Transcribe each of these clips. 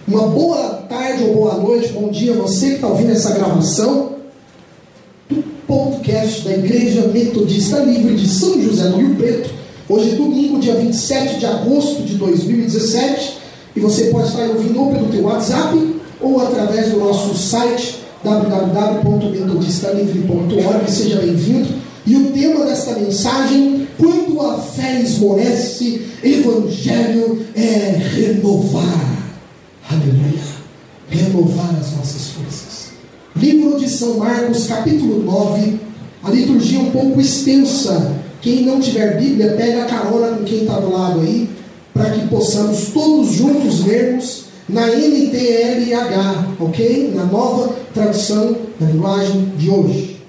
Uma boa tarde ou boa noite, bom dia a você que está ouvindo essa gravação do podcast da Igreja Metodista Livre de São José do Rio Preto. Hoje é domingo, dia 27 de agosto de 2017, e você pode estar ouvindo ou pelo teu WhatsApp ou através do nosso site www.metodistalivre.org. Seja bem-vindo. E o tema desta mensagem: quando a fé esmorece, evangelho é renovar. Aleluia. Renovar as nossas forças. Livro de São Marcos, capítulo 9. A liturgia é um pouco extensa. Quem não tiver Bíblia, pega a carona com quem está do lado aí, para que possamos todos juntos lermos na NTLH, ok? Na nova tradução da linguagem de hoje.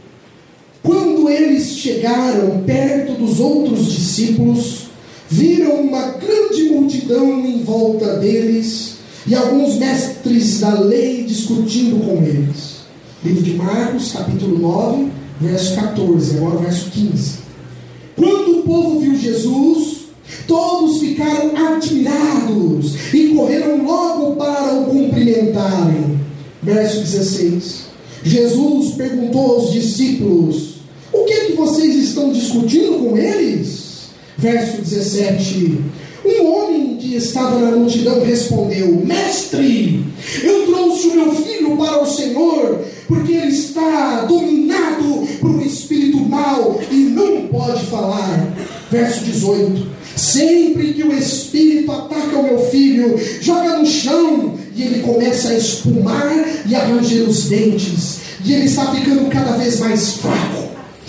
Quando eles chegaram perto dos outros discípulos, viram uma grande multidão em volta deles e alguns mestres da lei discutindo com eles. Livro de Marcos, capítulo 9, verso 14, agora o verso 15. Quando o povo viu Jesus, todos ficaram admirados e correram logo para o cumprimentarem. Verso 16. Jesus perguntou aos discípulos: o que é que vocês estão discutindo com eles? Verso 17. Um homem que estava na multidão respondeu: Mestre, eu trouxe o meu filho para o Senhor, porque ele está dominado por um espírito mau e não pode falar. Verso 18. Sempre que o espírito ataca o meu filho, joga no chão e ele começa a espumar e a ranger os dentes, e ele está ficando cada vez mais fraco.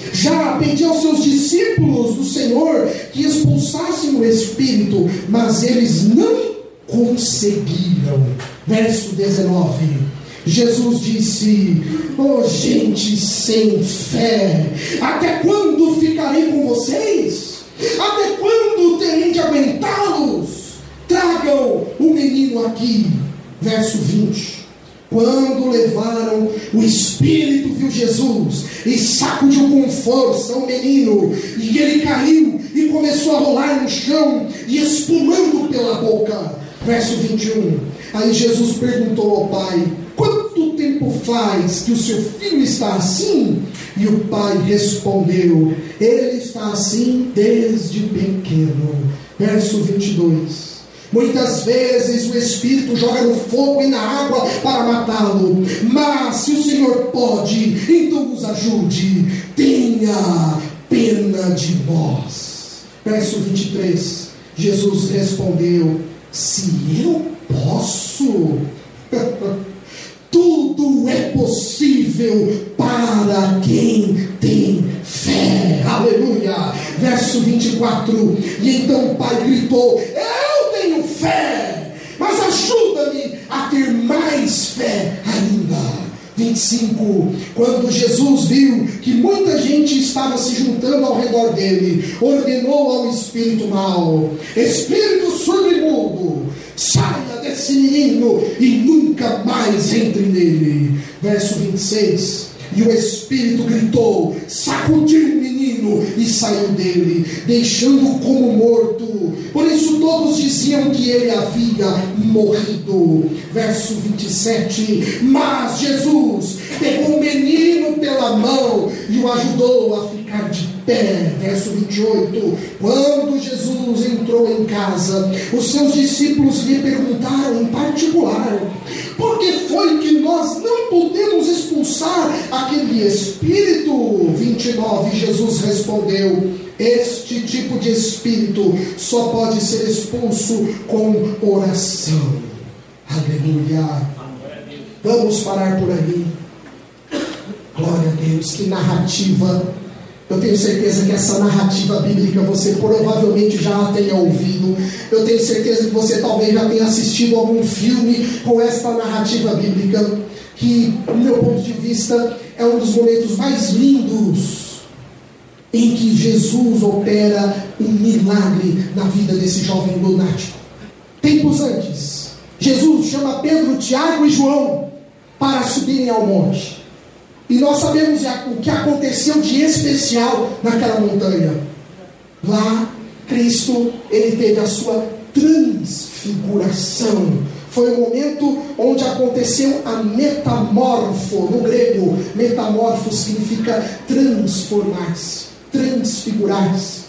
Já pedi aos seus discípulos do Senhor que expulsassem o espírito, mas eles não conseguiram. Verso 19. Jesus disse: oh, gente sem fé, até quando ficarei com vocês? Até quando terei de aguentá-los? Tragam o menino aqui. Verso 20. Quando levaram, o espírito viu Jesus e sacudiu com força o menino, e ele caiu e começou a rolar no chão e espumando pela boca. Verso 21. Aí Jesus perguntou ao pai: quanto tempo faz que o seu filho está assim? E o pai respondeu: ele está assim desde pequeno. Verso 22. Muitas vezes o Espírito joga no fogo e na água para matá-lo, mas se o Senhor pode, então nos ajude. Tenha pena de nós. Verso 23. Jesus respondeu: se eu posso, tudo é possível para quem tem fé. Aleluia. Verso 24. E então o pai gritou: eu tenho fé, mas ajuda-me a ter mais fé ainda. 25. Quando Jesus viu que muita gente estava se juntando ao redor dele, ordenou ao espírito mau: espírito surdo e mudo, saia desse menino e nunca mais entre nele. Verso 26. E o espírito gritou, sacudiu o menino e saiu dele, deixando-o como morto. Por isso todos diziam que ele havia morrido. Verso 27. Mas Jesus pegou o menino pela mão e o ajudou a ficar de pé. Verso 28. Quando Jesus entrou em casa, os seus discípulos lhe perguntaram em particular: por que foi que nós não pudemos expulsar aquele espírito? 29. Jesus respondeu: este tipo de espírito só pode ser expulso com oração. Aleluia. Vamos parar por aí. Glória a Deus. Que narrativa. Eu tenho certeza que essa narrativa bíblica você provavelmente já tenha ouvido. Eu tenho certeza que você talvez já tenha assistido algum filme com esta narrativa bíblica, que, do meu ponto de vista, é um dos momentos mais lindos em que Jesus opera um milagre na vida desse jovem lunático. Tempos antes, Jesus chama Pedro, Tiago e João para subirem ao monte. E nós sabemos o que aconteceu de especial naquela montanha. Lá, Cristo, ele teve a sua transfiguração. Foi o momento onde aconteceu a metamorfo. No grego, metamorfo significa transformar-se, transfigurar-se.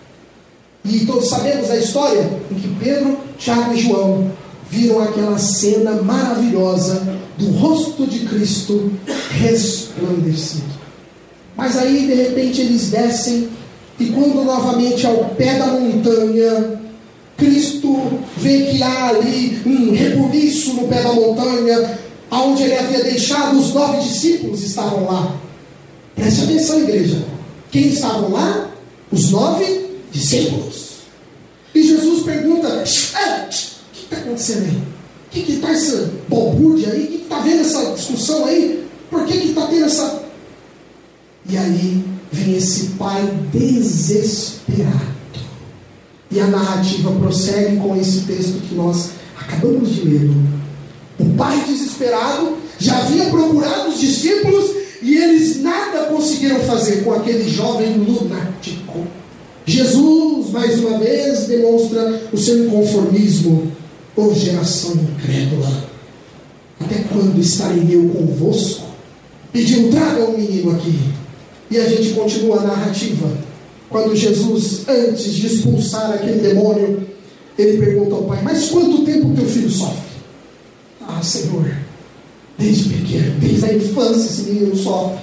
E todos sabemos a história em que Pedro, Tiago e João viram aquela cena maravilhosa do rosto de Cristo resplandecido. Mas aí de repente eles descem, e quando novamente ao pé da montanha, Cristo vê que há ali um rebuliço no pé da montanha, onde ele havia deixado os 9 discípulos estavam lá. Preste atenção, igreja. Quem estavam lá? Os 9 discípulos. E Jesus pergunta: o que está acontecendo aí? O que está essa balbúrdia aí? O que está vendo essa discussão aí? Por que está tendo essa... E aí vem esse pai desesperado. E a narrativa prossegue com esse texto que nós acabamos de ler. O pai desesperado já havia procurado os discípulos e eles nada conseguiram fazer com aquele jovem lunático. Jesus, mais uma vez, demonstra o seu inconformismo. Ô geração incrédula, até quando estarei eu convosco? Pediu: traga um menino aqui. E a gente continua a narrativa. Quando Jesus, antes de expulsar aquele demônio, ele pergunta ao pai: mas quanto tempo teu filho sofre? Ah, Senhor, desde pequeno, desde a infância esse menino sofre.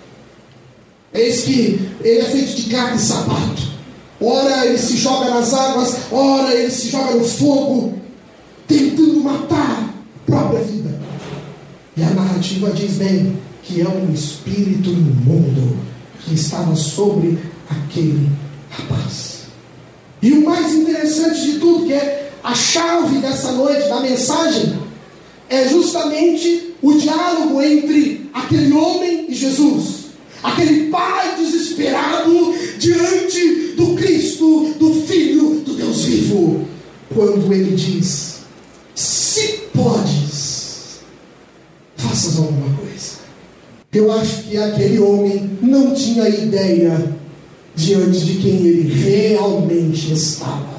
Eis que ele é feito de carne e sapato. Ora ele se joga nas águas, ora ele se joga no fogo, tentando matar a própria vida. E a narrativa diz bem que é um espírito imundo que estava sobre aquele rapaz. E o mais interessante de tudo, que é a chave dessa noite, da mensagem, é justamente o diálogo entre aquele homem e Jesus. Aquele pai desesperado diante do Cristo, do Filho do Deus vivo. Quando ele diz: se podes, faças alguma coisa. Eu acho que aquele homem não tinha ideia diante de quem ele realmente estava.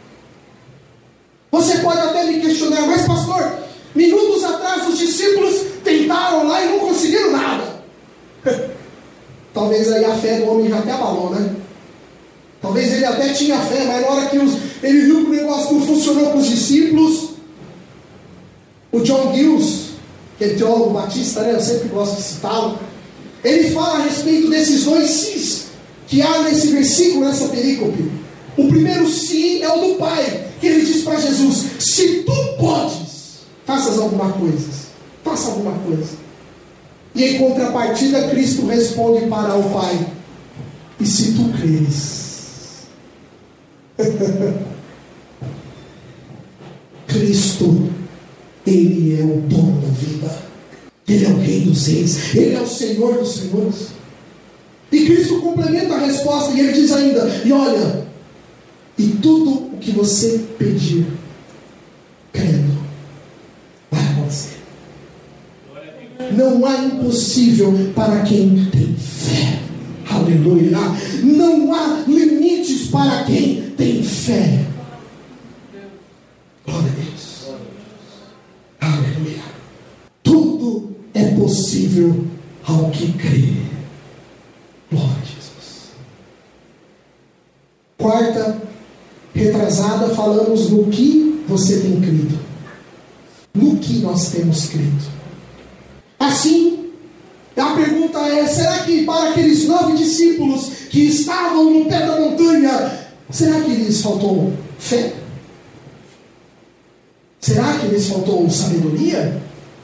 Você pode até me questionar: mas pastor, minutos atrás os discípulos tentaram lá e não conseguiram nada. Talvez aí a fé do homem já até abalou, né? Talvez ele até tinha fé, mas na hora que ele viu que o negócio não funcionou com os discípulos, o John Gills, que é teólogo batista, né? Eu sempre gosto de citá-lo. Ele fala a respeito desses 2 sis que há nesse versículo, nessa perícope. O primeiro sim é o do pai, que ele diz para Jesus: se tu podes, faças alguma coisa. Faça alguma coisa. E em contrapartida, Cristo responde para o pai: e se tu creres? Cristo, Ele é o dono da vida, Ele é o Rei dos Reis, Ele é o Senhor dos Senhores. E Cristo complementa a resposta e Ele diz ainda: e olha, e tudo o que você pedir, crendo, vai acontecer. Não há impossível para quem tem fé. Aleluia. Não há limites para quem tem fé. Glória a Deus. Aleluia. Tudo é possível ao que crê. Glória a Jesus. Quarta, retrasada, falamos no que você tem crido. No que nós temos crido. Assim, a pergunta é: será que para aqueles 9 discípulos que estavam no pé da montanha, será que lhes faltou fé? Será que lhes faltou sabedoria?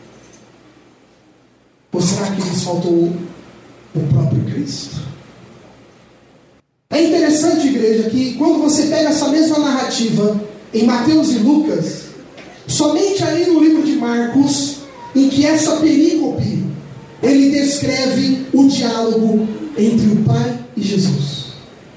Ou será que lhes faltou o próprio Cristo? É interessante, igreja, que quando você pega essa mesma narrativa em Mateus e Lucas, somente aí no livro de Marcos, em que essa perícope, ele descreve o diálogo entre o Pai e Jesus.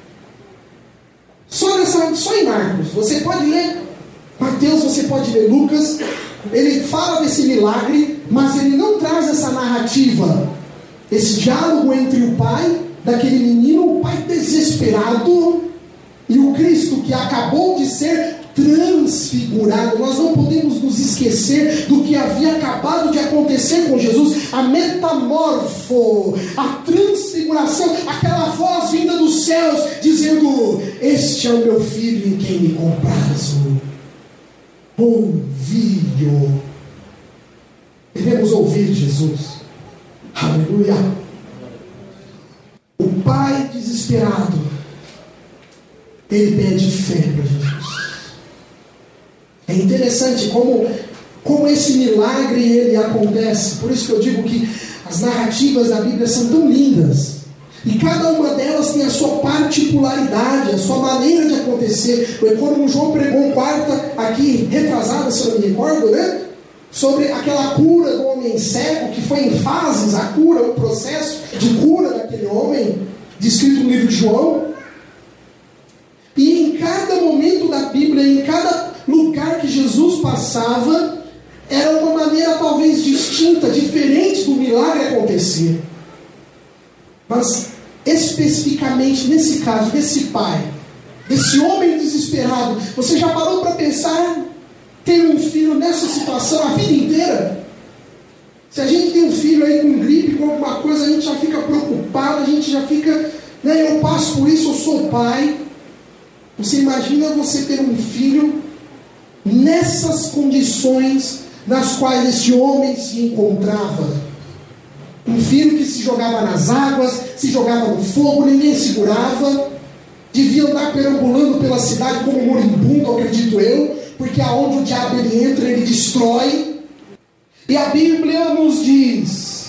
Só em Marcos. Você pode ler Mateus, você pode ler Lucas. Ele fala desse milagre, mas ele não traz essa narrativa, esse diálogo entre o pai daquele menino, o pai desesperado, e o Cristo que acabou de ser transfigurado. Nós não podemos nos esquecer do que havia acabado de acontecer com Jesus, a metamorfo, a transfiguração, aquela voz vinda dos céus dizendo: este é o meu filho em quem me comprazo. Ouvi-o. Devemos ouvir Jesus. Aleluia. O pai desesperado, ele pede fé para Jesus. É interessante como esse milagre ele acontece. Por isso que eu digo que as narrativas da Bíblia são tão lindas. E cada uma delas tem a sua particularidade, a sua maneira de acontecer. Quando o João pregou quarta aqui, retrasada, se eu não me recordo, né? Sobre aquela cura do homem cego, que foi em fases, a cura, o processo de cura daquele homem, descrito no livro de João. E em cada momento da Bíblia, em cada lugar que Jesus passava, era uma maneira talvez distinta, diferente do milagre acontecer. Mas especificamente nesse caso, desse pai, desse homem desesperado, você já parou para pensar ter um filho nessa situação a vida inteira? Se a gente tem um filho aí com gripe, com alguma coisa, a gente já fica preocupado, a gente já fica, né, eu passo por isso, eu sou pai. Você imagina você ter um filho nessas condições nas quais esse homem se encontrava? Um filho que se jogava nas águas, se jogava no fogo, ninguém segurava, devia andar perambulando pela cidade como um moribundo, acredito eu, porque aonde o diabo ele entra, ele destrói. E a Bíblia nos diz: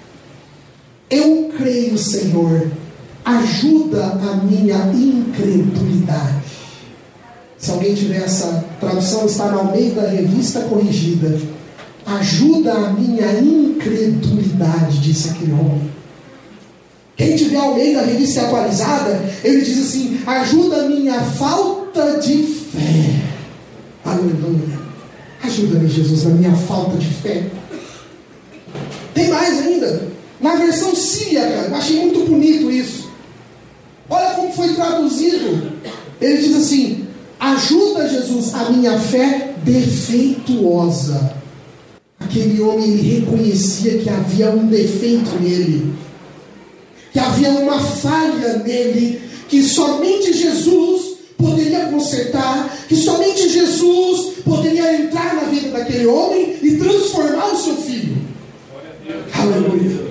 eu creio, Senhor, ajuda a minha incredulidade. Se alguém tiver essa tradução, está na Almeida Revista Corrigida. Ajuda a minha incredulidade, disse aquele homem. Quem tiver a Almeida Revista Atualizada, ele diz assim: ajuda a minha falta de fé. Aleluia. Ajuda-me, Jesus, na minha falta de fé. Tem mais ainda. Na versão síriaca, eu achei muito bonito isso. Olha como foi traduzido. Ele diz assim: ajuda, Jesus, a minha fé defeituosa. Aquele homem, ele reconhecia que havia um defeito nele, que havia uma falha nele, que somente Jesus poderia consertar, que somente Jesus poderia entrar na vida daquele homem e transformar o seu filho. Aleluia.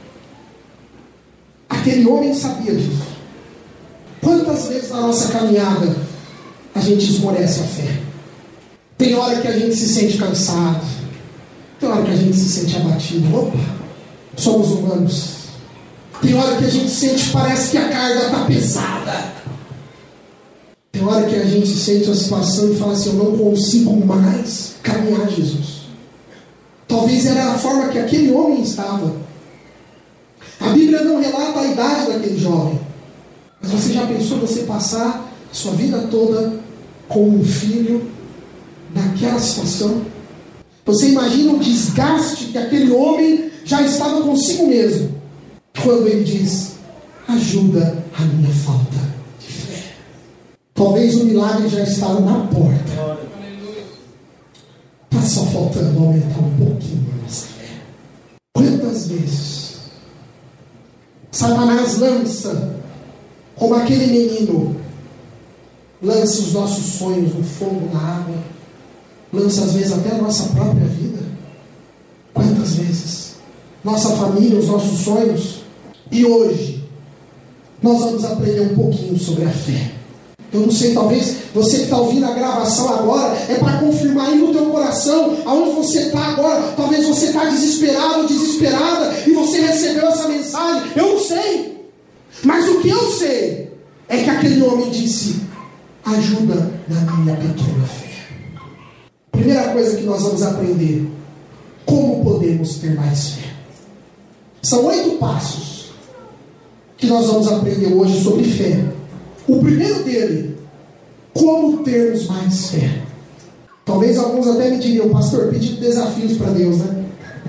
Aquele homem sabia disso. Quantas vezes na nossa caminhada a gente esmorece a fé? Tem hora que a gente se sente cansado, tem hora que a gente se sente abatido. Opa, somos humanos. Tem hora que a gente sente, parece que a carga está pesada. Tem hora que a gente sente a situação e fala assim: eu não consigo mais caminhar, Jesus. Talvez era a forma que aquele homem estava. A Bíblia não relata a idade daquele jovem, mas você já pensou você passar a sua vida toda com um filho naquela situação? Você imagina o desgaste que aquele homem já estava consigo mesmo, quando ele diz: ajuda a minha falta de fé. Talvez o milagre já está na porta. Está só faltando aumentar um pouquinho a nossa fé. Quantas vezes Satanás lança, como aquele menino, lança os nossos sonhos no fogo, na água, lança às vezes até a nossa própria vida. Quantas vezes nossa família, os nossos sonhos. E hoje nós vamos aprender um pouquinho sobre a fé. Eu não sei, talvez você que está ouvindo a gravação agora é para confirmar aí no teu coração aonde você está agora. Talvez você está desesperado ou desesperada e você recebeu essa mensagem. Eu não sei, mas o que eu sei é que aquele homem disse: ajuda na minha pequena fé. Primeira coisa que nós vamos aprender: como podemos ter mais fé. São 8 passos que nós vamos aprender hoje sobre fé. O primeiro dele: como termos mais fé. Talvez alguns até me diriam: pastor, pedindo desafios para Deus, né?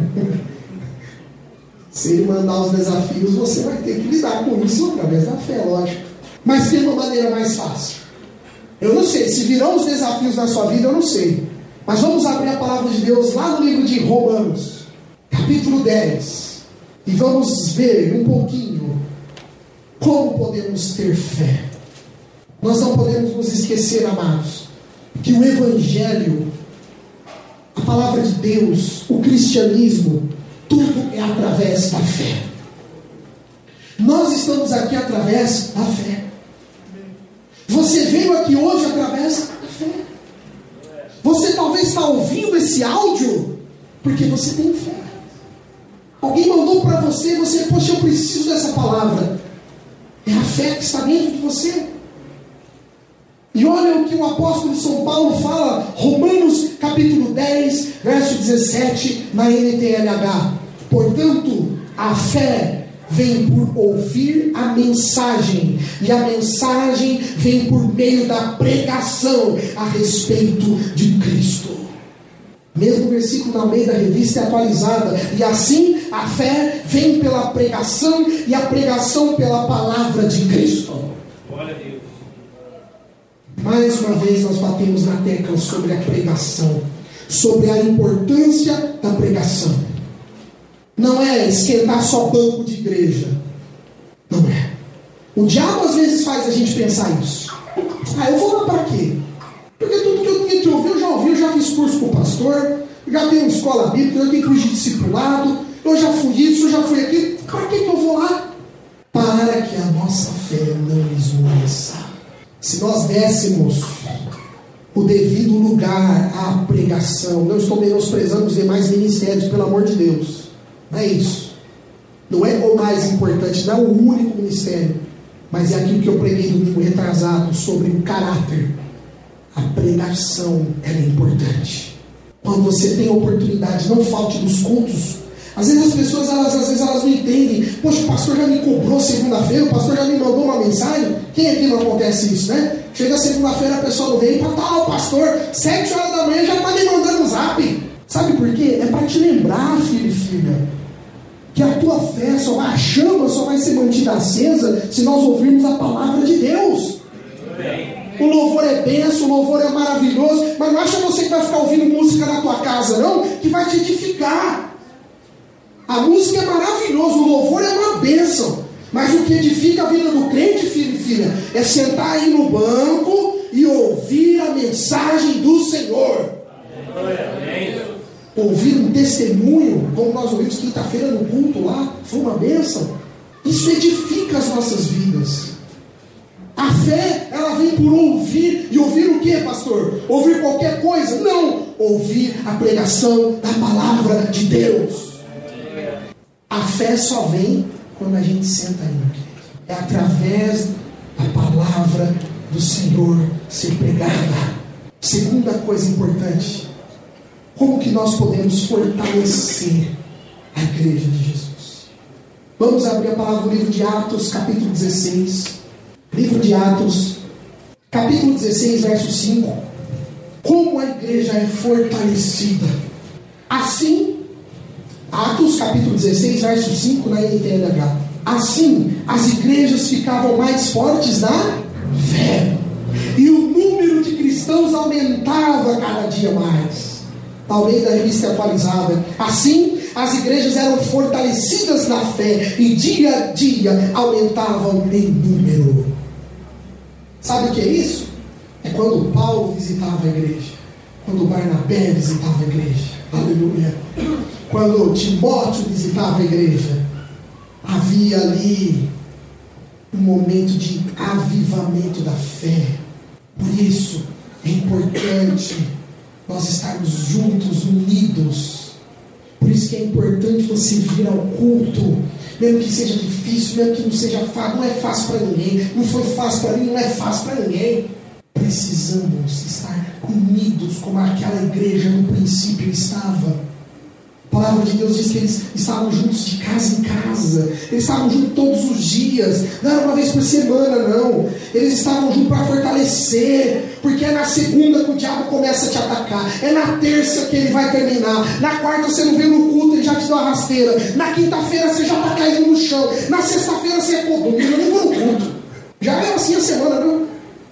Se ele mandar os desafios, você vai ter que lidar com isso através da fé, lógico. Mas tem uma maneira mais fácil. Eu não sei, se virão os desafios na sua vida, eu não sei. Mas vamos abrir a palavra de Deus lá no livro de Romanos, capítulo 10. E vamos ver um pouquinho como podemos ter fé. Nós não podemos nos esquecer, amados, que o Evangelho, a palavra de Deus, o cristianismo, tudo é através da fé. Nós estamos aqui através da fé. Você veio aqui hoje através da fé. Você talvez está ouvindo esse áudio porque você tem fé. Alguém mandou para você, poxa, eu preciso dessa palavra. É a fé que está dentro de você. E olha o que o apóstolo de São Paulo fala, Romanos capítulo 10, verso 17, na NTLH. Portanto, a fé vem por ouvir a mensagem, e a mensagem vem por meio da pregação a respeito de Cristo. Mesmo versículo na Almeida Revista Atualizada. E assim a fé vem pela pregação, e a pregação pela palavra de Cristo. Glória a Deus. Mais uma vez nós batemos na tecla sobre a pregação, sobre a importância da pregação. Não é esquentar só banco de igreja. Não é. O diabo às vezes faz a gente pensar isso. Eu vou lá para quê? Porque tudo que eu tinha que ouvir, eu já fiz curso com o pastor, já tenho escola bíblica, eu tenho curso de discipulado, eu já fui isso, eu já fui aquilo. Para que eu vou lá? Para que a nossa fé não esmoreça. Se nós dessemos o devido lugar à pregação, não estou menosprezando os demais ministérios, pelo amor de Deus. Não é isso. Não é o mais importante, não é o único ministério, mas é aquilo que eu preguei domingo retrasado sobre o caráter. A pregação é importante. Quando você tem a oportunidade, não falte dos cultos. Às vezes as pessoas elas não entendem. Poxa, o pastor já me cobrou segunda-feira, o pastor já me mandou uma mensagem. Quem aqui não acontece isso, né? Chega segunda-feira, a pessoa não vem para o pastor, 7 horas da manhã já está me mandando um zap. Sabe por quê? É para te lembrar, filho e filha, que a tua fé a chama só vai ser mantida acesa se nós ouvirmos a palavra de Deus. O louvor é benção, o louvor é maravilhoso, mas não acha você que vai ficar ouvindo música na tua casa, não? Que vai te edificar. A música é maravilhosa, o louvor é uma bênção, mas o que edifica a vida do crente, filho e filha, é sentar aí no banco e ouvir a mensagem do Senhor. Ouvir um testemunho, como nós ouvimos quinta-feira no culto lá, foi uma bênção. Isso edifica as nossas vidas. A fé, ela vem por ouvir. E ouvir o que, pastor? Ouvir qualquer coisa? Não. Ouvir a pregação da palavra de Deus. A fé só vem quando a gente senta aí, querido. É através da palavra do Senhor ser pregada. Segunda coisa importante: como que nós podemos fortalecer a igreja de Jesus? Vamos abrir a palavra no livro de Atos, capítulo 16. Livro de Atos, capítulo 16, verso 5. Como a igreja é fortalecida. Assim, Atos, capítulo 16, verso 5, na NTLH. Assim, as igrejas ficavam mais fortes na fé, e o número de cristãos aumentava cada dia mais. Almeida Revista Atualizada. Assim, as igrejas eram fortalecidas na fé, e dia a dia aumentavam em número. Sabe o que é isso? É quando Paulo visitava a igreja, quando Barnabé visitava a igreja, aleluia, quando Timóteo visitava a igreja, havia ali um momento de avivamento da fé. Por isso é importante nós estarmos juntos, unidos. Por isso que é importante você vir ao culto, mesmo que seja difícil, mesmo que não seja fácil. Não é fácil para ninguém, não foi fácil para mim, não é fácil para ninguém. Precisamos estar unidos como aquela igreja no princípio estava. A palavra de Deus diz que eles estavam juntos de casa em casa. Eles estavam juntos todos os dias. Não era uma vez por semana, não. Eles estavam juntos para fortalecer. Porque é na segunda que o diabo começa a te atacar. É na terça que ele vai terminar. Na quarta você não veio no culto, ele já te deu uma rasteira. Na quinta-feira você já está caindo no chão. Na sexta-feira você domingo eu nem vou no culto. Já é assim a semana, não? Por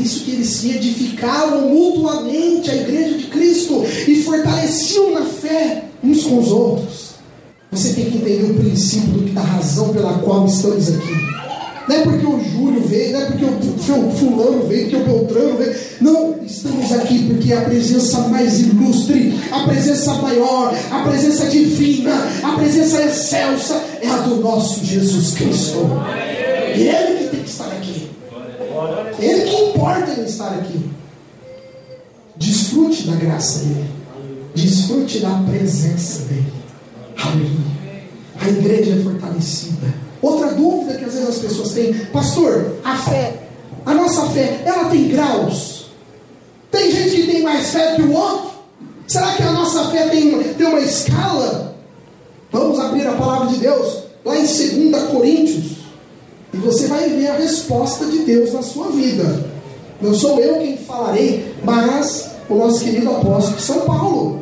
isso que eles se edificavam mutuamente, a igreja de Cristo, e fortaleciam na fé uns com os outros. Você tem que entender o princípio da razão pela qual estamos aqui. Não é porque o Júlio veio, não é porque o fulano veio, porque o Beltrano veio. Não, estamos aqui porque a presença mais ilustre, a presença maior, a presença divina, a presença excelsa é a do nosso Jesus Cristo. Ele que tem que estar aqui. Ele que importa ele estar aqui. Desfrute da graça dele. Desfrute da presença dele. Aleluia. A igreja é fortalecida. Outra dúvida que às vezes as pessoas têm: pastor, a nossa fé, ela tem graus? Tem gente que tem mais fé que o outro? Será que a nossa fé tem uma escala? Vamos abrir a palavra de Deus lá em 2 Coríntios, e você vai ver a resposta de Deus na sua vida. Não sou eu quem falarei, mas o nosso querido apóstolo São Paulo.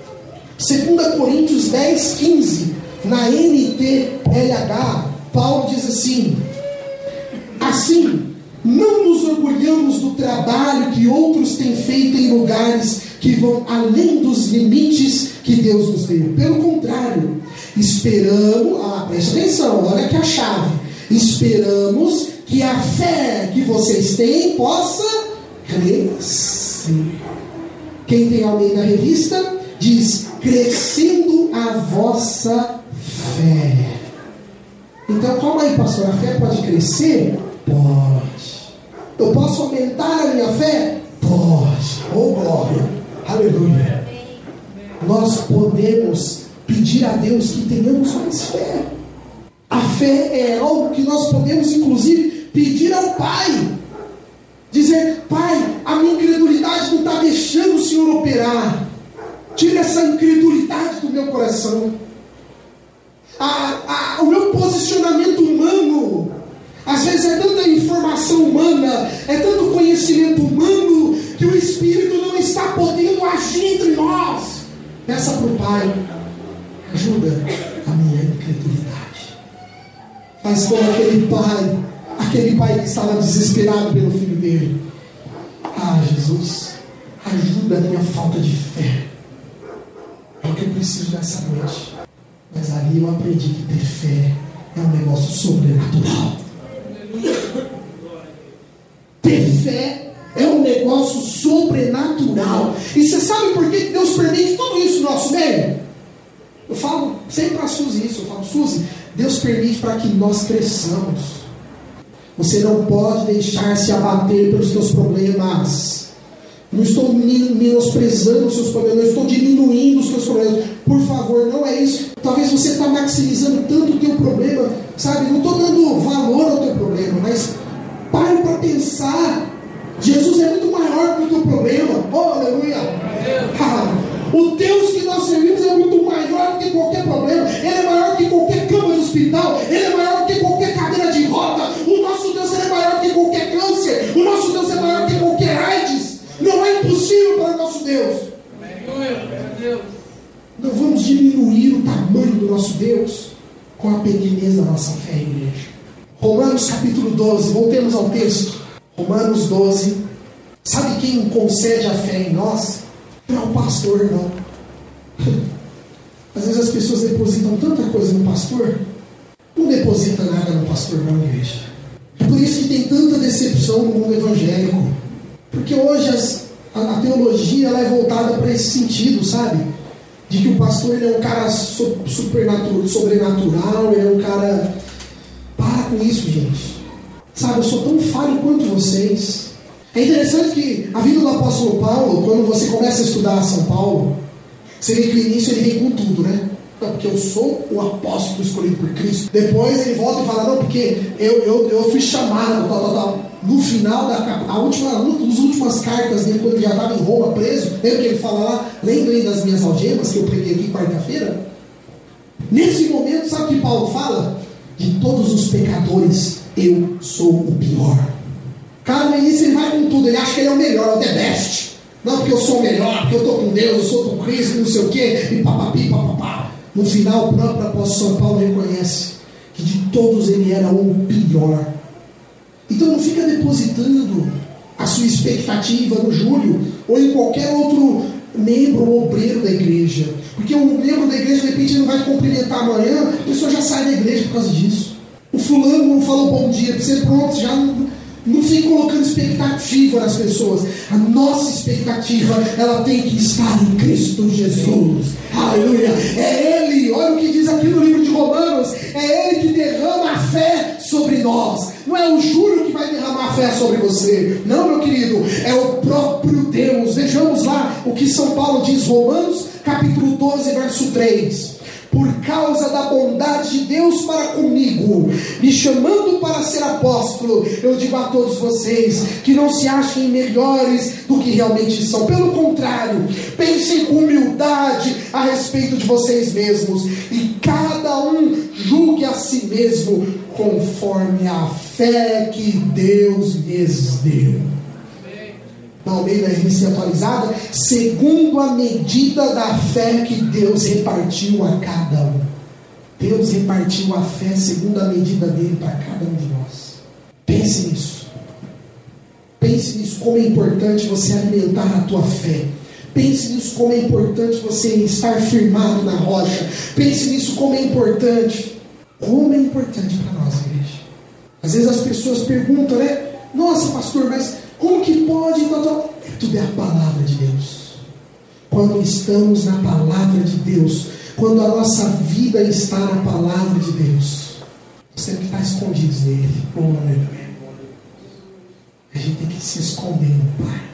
2 Coríntios 10:15, na NTLH, Paulo diz assim: assim, não nos orgulhamos do trabalho que outros têm feito em lugares que vão além dos limites que Deus nos deu. Pelo contrário, esperamos, preste atenção, olha aqui a chave, esperamos que a fé que vocês têm possa crescer. Quem tem Almeida Revista diz: crescendo a vossa fé. Então, calma aí, pastor, a fé pode crescer? Pode. Eu posso aumentar a minha fé? Pode. Oh, glória. Aleluia. Nós podemos pedir a Deus que tenhamos mais fé. A fé é algo que nós podemos, inclusive, pedir ao Pai. Dizer: Pai, a minha incredulidade não está deixando o Senhor operar. Tira essa incredulidade do meu coração. O meu posicionamento humano, às vezes é tanta informação humana, é tanto conhecimento humano, que o Espírito não está podendo agir entre nós. Peça para o Pai: ajuda a minha incredulidade. Faz como aquele pai que estava desesperado pelo filho dele. Jesus, ajuda a minha falta de fé. É o que eu preciso nessa noite. Mas ali eu aprendi que ter fé é um negócio sobrenatural. Ter fé é um negócio sobrenatural. E você sabe por que Deus permite tudo isso no nosso meio? Eu falo sempre para a Suzy isso. Eu falo: Suzy, Deus permite para que nós cresçamos. Você não pode deixar se abater pelos seus problemas. Não estou menosprezando os seus problemas, não estou diminuindo os seus problemas. Por favor, não é isso. Talvez você está maximizando tanto o teu problema, sabe? Não estou dando valor ao teu problema, mas pare para pensar. Jesus é muito maior que o teu problema. Oh, aleluia! O Deus que nós servimos é muito maior que qualquer problema. Ele é maior que qualquer cama de hospital. Ele é maior que qualquer cadeira de roda. O nosso Deus é maior que qualquer câncer. O nosso Deus é maior que qualquer AIDS. Não é impossível para o nosso Deus. Não vamos diminuir o tamanho do nosso Deus com a pequenez da nossa fé, igreja. Romanos capítulo 12, voltemos ao texto. Romanos 12. Sabe quem concede a fé em nós? Não é o pastor, não. Às vezes as pessoas depositam tanta coisa no pastor. Não deposita nada no pastor, não, igreja. É por isso que tem tanta decepção no mundo evangélico. Porque hoje a teologia ela é voltada para esse sentido, sabe? De que o pastor ele é um cara sobrenatural, ele é um cara... Para com isso, gente. Sabe, eu sou tão falho quanto vocês. É interessante que a vida do apóstolo Paulo, quando você começa a estudar São Paulo, você vê que no início ele vem com tudo, né? Não, porque eu sou o apóstolo escolhido por Cristo. Depois ele volta e fala: não, porque eu fui chamado, tal. No final, nas últimas cartas dele, quando ele já estava em Roma preso, lembra que ele fala lá: lembrem das minhas algemas que eu preguei aqui quarta-feira? Nesse momento, sabe o que Paulo fala? De todos os pecadores, eu sou o pior. Cara, no início ele vai com tudo, ele acha que ele é o melhor, o the best. Não, porque eu sou o melhor, porque eu estou com Deus, eu sou com Cristo, não sei o quê, e papapi, papapá. No final, o próprio apóstolo São Paulo reconhece que de todos ele era o pior. Então não fica depositando a sua expectativa no Júlio ou em qualquer outro membro ou obreiro da igreja. Porque o membro da igreja, de repente, ele não vai te cumprimentar amanhã, a pessoa já sai da igreja por causa disso. O fulano não falou bom dia, para você pronto, já não fica colocando expectativa nas pessoas. A nossa expectativa, ela tem que estar em Cristo Jesus. Aleluia! É Ele, olha o que diz aqui no livro de Romanos, é Ele que derrama a fé sobre nós. Não é o Júlio que vai derramar a fé sobre você. Não, meu querido, é o próprio Deus. Vejamos lá o que São Paulo diz, Romanos, capítulo 12, verso 3. Por causa da bondade de Deus para comigo, me chamando para ser apóstolo, eu digo a todos vocês que não se achem melhores do que realmente são. Pelo contrário, pensem com humildade a respeito de vocês mesmos, e cada um julgue a si mesmo conforme a fé que Deus lhes deu. Na Almeida Revista Atualizada, segundo a medida da fé que Deus repartiu a cada um. Deus repartiu a fé segundo a medida dele para cada um de nós. Pense nisso. Pense nisso, como é importante você alimentar a tua fé. Pense nisso, como é importante você estar firmado na rocha. Pense nisso, como é importante. Como é importante para nós, igreja. Às vezes as pessoas perguntam, né? Nossa, pastor, mas como que pode? Tudo é a palavra de Deus. Quando estamos na palavra de Deus, quando a nossa vida está na palavra de Deus, nós temos que estar escondidos nele. A gente tem que se esconder no Pai.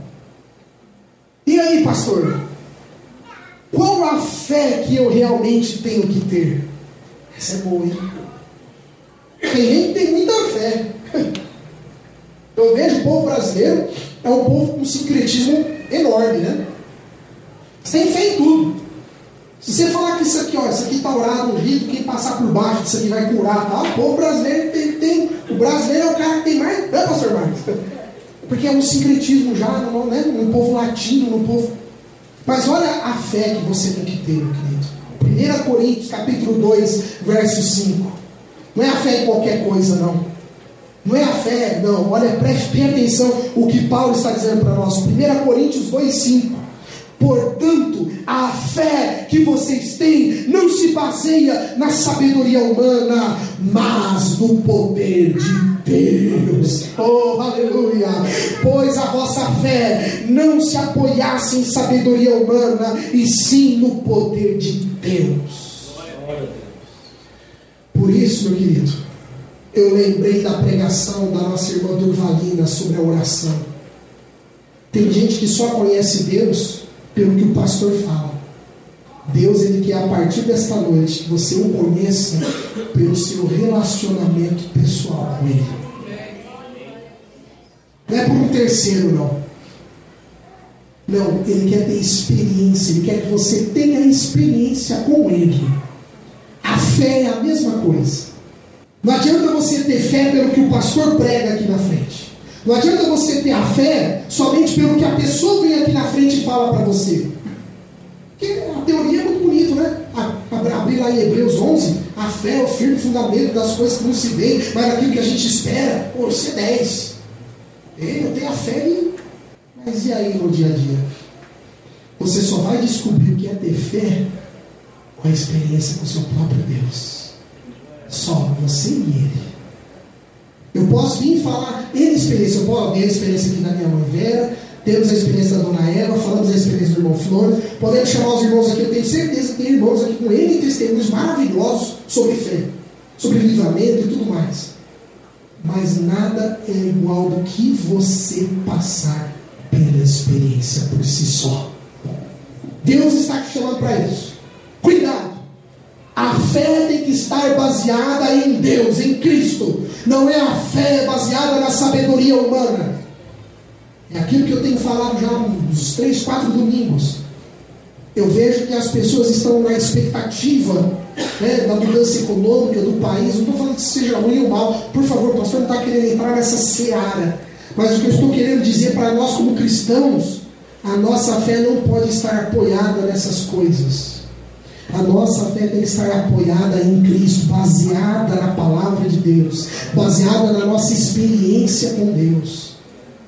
E aí, pastor? Qual a fé que eu realmente tenho que ter? Essa é boa, hein? Tem gente que tem muita fé. Eu vejo o povo brasileiro é um povo com um sincretismo enorme, né? Você tem fé em tudo. Se você falar que isso aqui, ó, isso aqui está orado no rito, quem passar por baixo, isso aqui vai curar, tá? O povo brasileiro tem o brasileiro é o cara que tem mais, né, pastor Marcos? Porque é um sincretismo já, não, né? No povo latino, no povo. Mas olha a fé que você tem que ter, meu querido. 1 Coríntios, capítulo 2, verso 5. Não é a fé em qualquer coisa, não. Não é a fé, não. Olha, preste atenção o que Paulo está dizendo para nós. 1 Coríntios 2,5. Portanto, a fé que vocês têm não se baseia na sabedoria humana, mas no poder de Deus. Oh, aleluia! Pois a vossa fé não se apoiasse em sabedoria humana, e sim no poder de Deus. Por isso, meu querido, eu lembrei da pregação da nossa irmã Durvalina sobre a oração. Tem gente que só conhece Deus pelo que o pastor fala. Deus, Ele quer a partir desta noite que você o conheça pelo seu relacionamento pessoal com Ele. Não é por um terceiro, não. Não, Ele quer ter experiência. Ele quer que você tenha experiência com Ele. A fé é a mesma coisa. Não adianta você ter fé pelo que o pastor prega aqui na frente. Não adianta você ter a fé somente pelo que a pessoa vem aqui na frente e fala para você. Porque a teoria é muito bonita, né? Abrir lá em Hebreus 11, a fé é o firme fundamento das coisas que não se veem, mas daquilo que a gente espera. Pô, você é 10. Eu tenho a fé, mas e aí no dia a dia? Você só vai descobrir o que é ter fé com a experiência com o seu próprio Deus. Só você e Ele. Eu posso vir falar N experiência. Eu posso ter a experiência aqui da minha mãe Vera, temos a experiência da dona Eva, falamos a experiência do irmão Flores, podemos chamar os irmãos aqui. Eu tenho certeza que tem irmãos aqui com N testemunhos maravilhosos sobre fé, sobre livramento e tudo mais. Mas nada é igual do que você passar pela experiência por si só. Deus está te chamando para isso. Cuidado! A fé tem que estar baseada em Deus, em Cristo. Não é a fé baseada na sabedoria humana. É aquilo que eu tenho falado já uns 3, 4 domingos. Eu vejo que as pessoas estão na expectativa, né, da mudança econômica do país. Não estou falando que isso seja ruim ou mal. Por favor, o pastor não está querendo entrar nessa seara. Mas o que eu estou querendo dizer para nós como cristãos, a nossa fé não pode estar apoiada nessas coisas. A nossa fé tem que estar apoiada em Cristo, baseada na palavra de Deus, baseada na nossa experiência com Deus.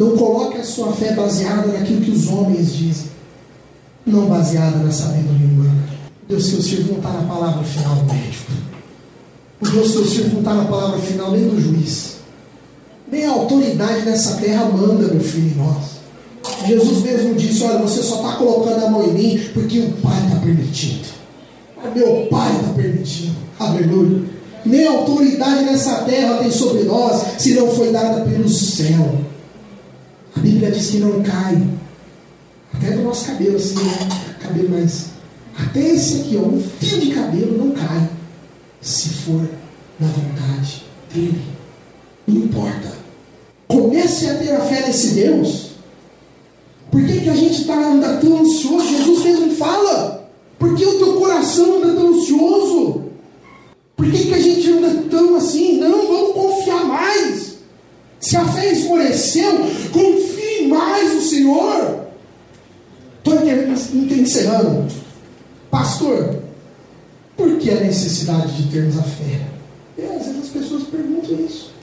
Não coloque a sua fé baseada naquilo que os homens dizem, não baseada na sabedoria humana. O Deus que eu sirvo não está na palavra final do médico. O Deus que eu sirvo não está na palavra final nem do juiz. Nem a autoridade dessa terra manda, meu filho, em nós. Jesus mesmo disse: olha, você só está colocando a mão em mim porque o Pai está permitindo. Meu Pai está permitindo. Aleluia. Nem a autoridade nessa terra tem sobre nós, se não foi dada pelo céu. A Bíblia diz que não cai. Até do nosso cabelo, assim, né? Cabelo mais. Até esse aqui, ó, um fio de cabelo não cai, se for na vontade dele. Não importa. Comece a ter a fé nesse Deus. Por que a gente anda tão ansioso? Jesus mesmo fala. Por que o teu coração anda tão ansioso? Por que a gente anda tão assim? Não, vamos confiar mais. Se a fé esmoreceu, confie mais no Senhor. Estou encerrando. Pastor, por que a necessidade de termos a fé? Às vezes as pessoas perguntam isso.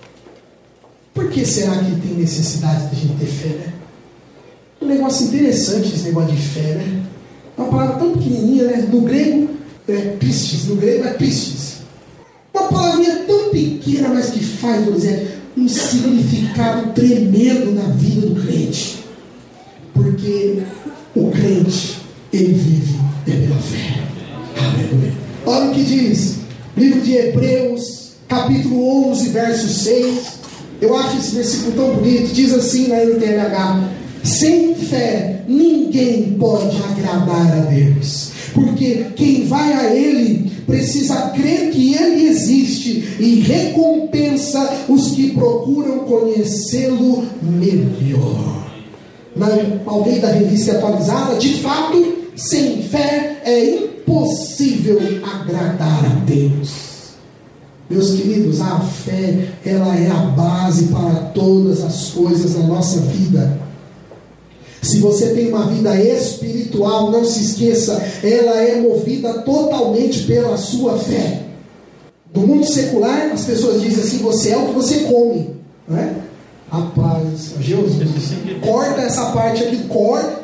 Por que será que tem necessidade de a gente ter fé, né? Um negócio interessante esse negócio de fé, né? É uma palavra tão pequenininha, né? No grego é pistes, no grego é pistes. Uma palavrinha tão pequena, mas que faz, por exemplo, um significado tremendo na vida do crente. Porque o crente, ele vive pela fé. Aleluia. Olha o que diz, livro de Hebreus, capítulo 11, verso 6. Eu acho esse versículo tão bonito. Diz assim na NTLH: sem fé ninguém pode agradar a Deus, porque quem vai a Ele precisa crer que Ele existe e recompensa os que procuram conhecê-lo melhor. Na Almeida Revista Atualizada, de fato, sem fé é impossível agradar a Deus. Meus queridos, a fé, ela é a base para todas as coisas na nossa vida. Se você tem uma vida espiritual, não se esqueça, ela é movida totalmente pela sua fé. No mundo secular, as pessoas dizem assim: você é o que você come, não é? Rapaz, Jesus, corta essa parte aqui, corta.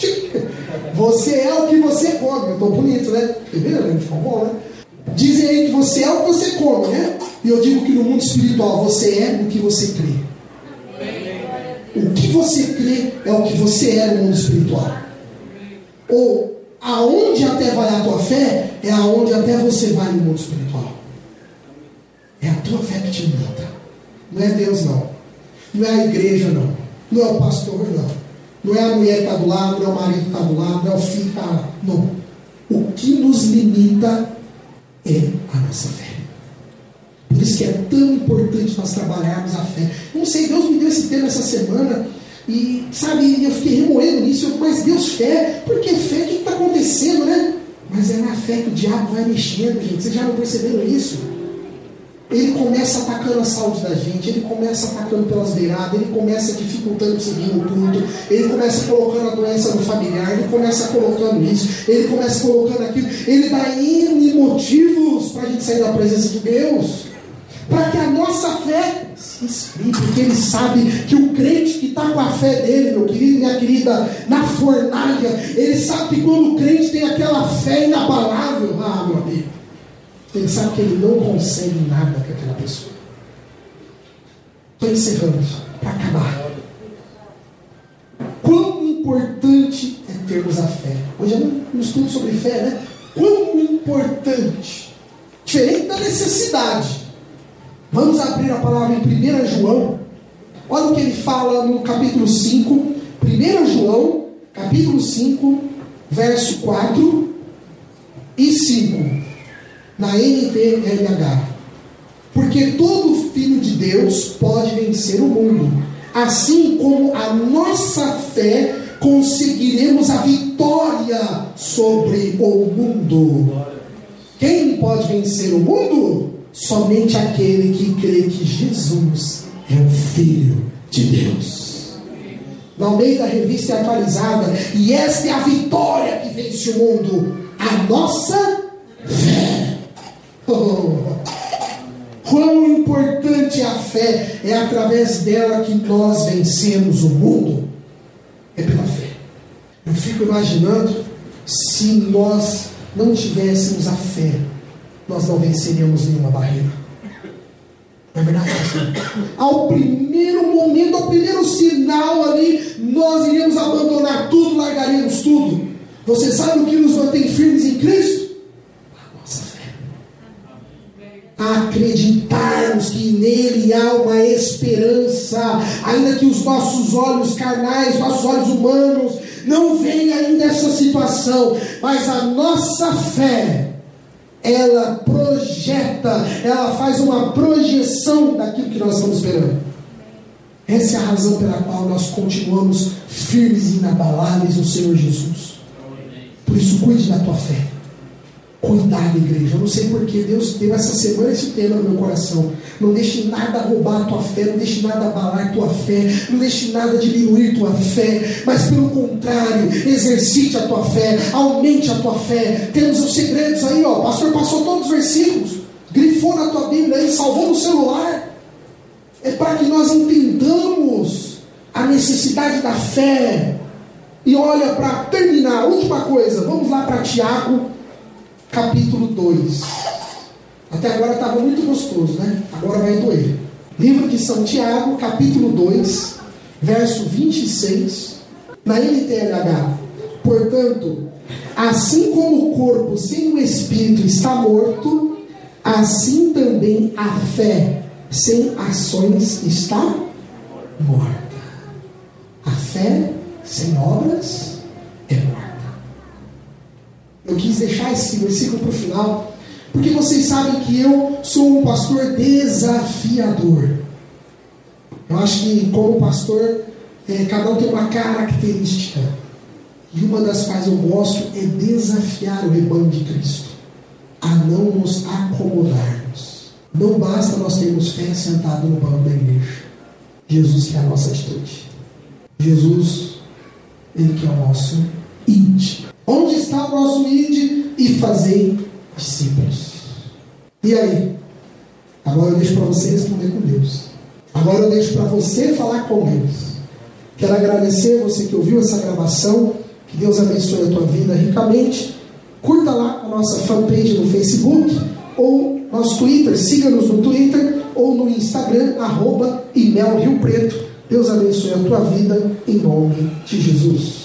Você é o que você come. Eu estou bonito, né? Você viu, né? Ficou bom, né? Dizem aí que você é o que você come, né? E eu digo que no mundo espiritual você é o que você crê. O que você crê é o que você é no mundo espiritual. Ou aonde até vai a tua fé, é aonde até você vai no mundo espiritual. É a tua fé que te limita. Não é Deus, não. Não é a igreja, não. Não é o pastor, não. Não é a mulher que está do lado, não é o marido que está do lado, não é o filho que está lá. Não. O que nos limita é a nossa fé. Por isso que é tão importante nós trabalharmos a fé. Não sei, Deus me deu esse tema essa semana e, sabe, eu fiquei remoendo nisso. Mas Deus, fé, por que fé? O que está acontecendo, né? Mas é na fé que o diabo vai mexendo, gente. Vocês já não perceberam isso? Ele começa atacando a saúde da gente, ele começa atacando pelas beiradas, ele começa dificultando seguir o culto, ele começa colocando a doença no familiar, ele começa colocando isso, ele começa colocando aquilo, ele dá N motivos para a gente sair da presença de Deus, para que a nossa fé se esfrie, porque ele sabe que o crente que está com a fé dele, meu querido e minha querida, na fornalha, ele sabe que quando o crente tem aquela fé inabalável, meu amigo, ele sabe que ele não consegue nada com aquela pessoa. Estou encerrando para acabar. Quão importante é termos a fé. Hoje é um estudo sobre fé, né? Quão importante. Diferente da necessidade. Vamos abrir a palavra em 1 João. Olha o que ele fala no capítulo 5. 1 João, capítulo 5, verso 4 e 5. Na NTLH. Porque todo filho de Deus pode vencer o mundo. Assim como a nossa fé, conseguiremos a vitória sobre o mundo. Quem pode vencer o mundo? Somente aquele que crê que Jesus é o Filho de Deus. Na Almeida Revista Atualizada. E esta é a vitória que vence o mundo: a nossa fé. Oh, quão importante é a fé fé, é através dela que nós vencemos o mundo. É pela fé. Eu fico imaginando, se nós não tivéssemos a fé, nós não venceríamos nenhuma barreira. Não é verdade? Ao primeiro momento, ao primeiro sinal ali, nós iríamos abandonar tudo, largaríamos tudo. Você sabe o que nos mantém firmes em Cristo? A nossa fé. Acreditarmos que nele há uma esperança, ainda que os nossos olhos carnais, nossos olhos humanos, não veem ainda essa situação, mas a nossa fé, ela projeta, ela faz uma projeção daquilo que nós estamos esperando. Essa é a razão pela qual nós continuamos firmes e inabaláveis no Senhor Jesus. Por isso, cuide da tua fé. Cuidado, igreja. Eu não sei porque Deus deu essa semana esse tema no meu coração. Não deixe nada roubar a tua fé, não deixe nada abalar a tua fé, não deixe nada diminuir a tua fé, mas pelo contrário, exercite a tua fé, aumente a tua fé. Temos os segredos aí, ó. O pastor passou todos os versículos, grifou na tua Bíblia aí, salvou no celular. É para que nós entendamos a necessidade da fé. E olha, para terminar, a última coisa, vamos lá para Tiago, capítulo 2. Até agora estava muito gostoso, né? Agora vai doer. Livro de São Tiago, capítulo 2, verso 26, na NTLH. Portanto, assim como o corpo sem o espírito está morto, assim também a fé sem ações está morta. A fé sem obras é morta. Eu quis deixar esse versículo para o final, porque vocês sabem que eu sou um pastor desafiador. Eu acho que como pastor, cada um tem uma característica. E uma das quais eu gosto é desafiar o rebanho de Cristo a não nos acomodarmos. Não basta nós termos fé sentado no banco da igreja. Jesus que é a nossa atitude. Jesus, Ele que é o nosso id. Onde está o nosso id? E fazei discípulos. E aí? Agora eu deixo para você responder com Deus. Agora eu deixo para você falar com Deus. Quero agradecer você que ouviu essa gravação. Que Deus abençoe a tua vida ricamente. Curta lá a nossa fanpage no Facebook ou nosso Twitter. Siga-nos no Twitter ou no Instagram, @ImelRioPreto. Deus abençoe a tua vida em nome de Jesus.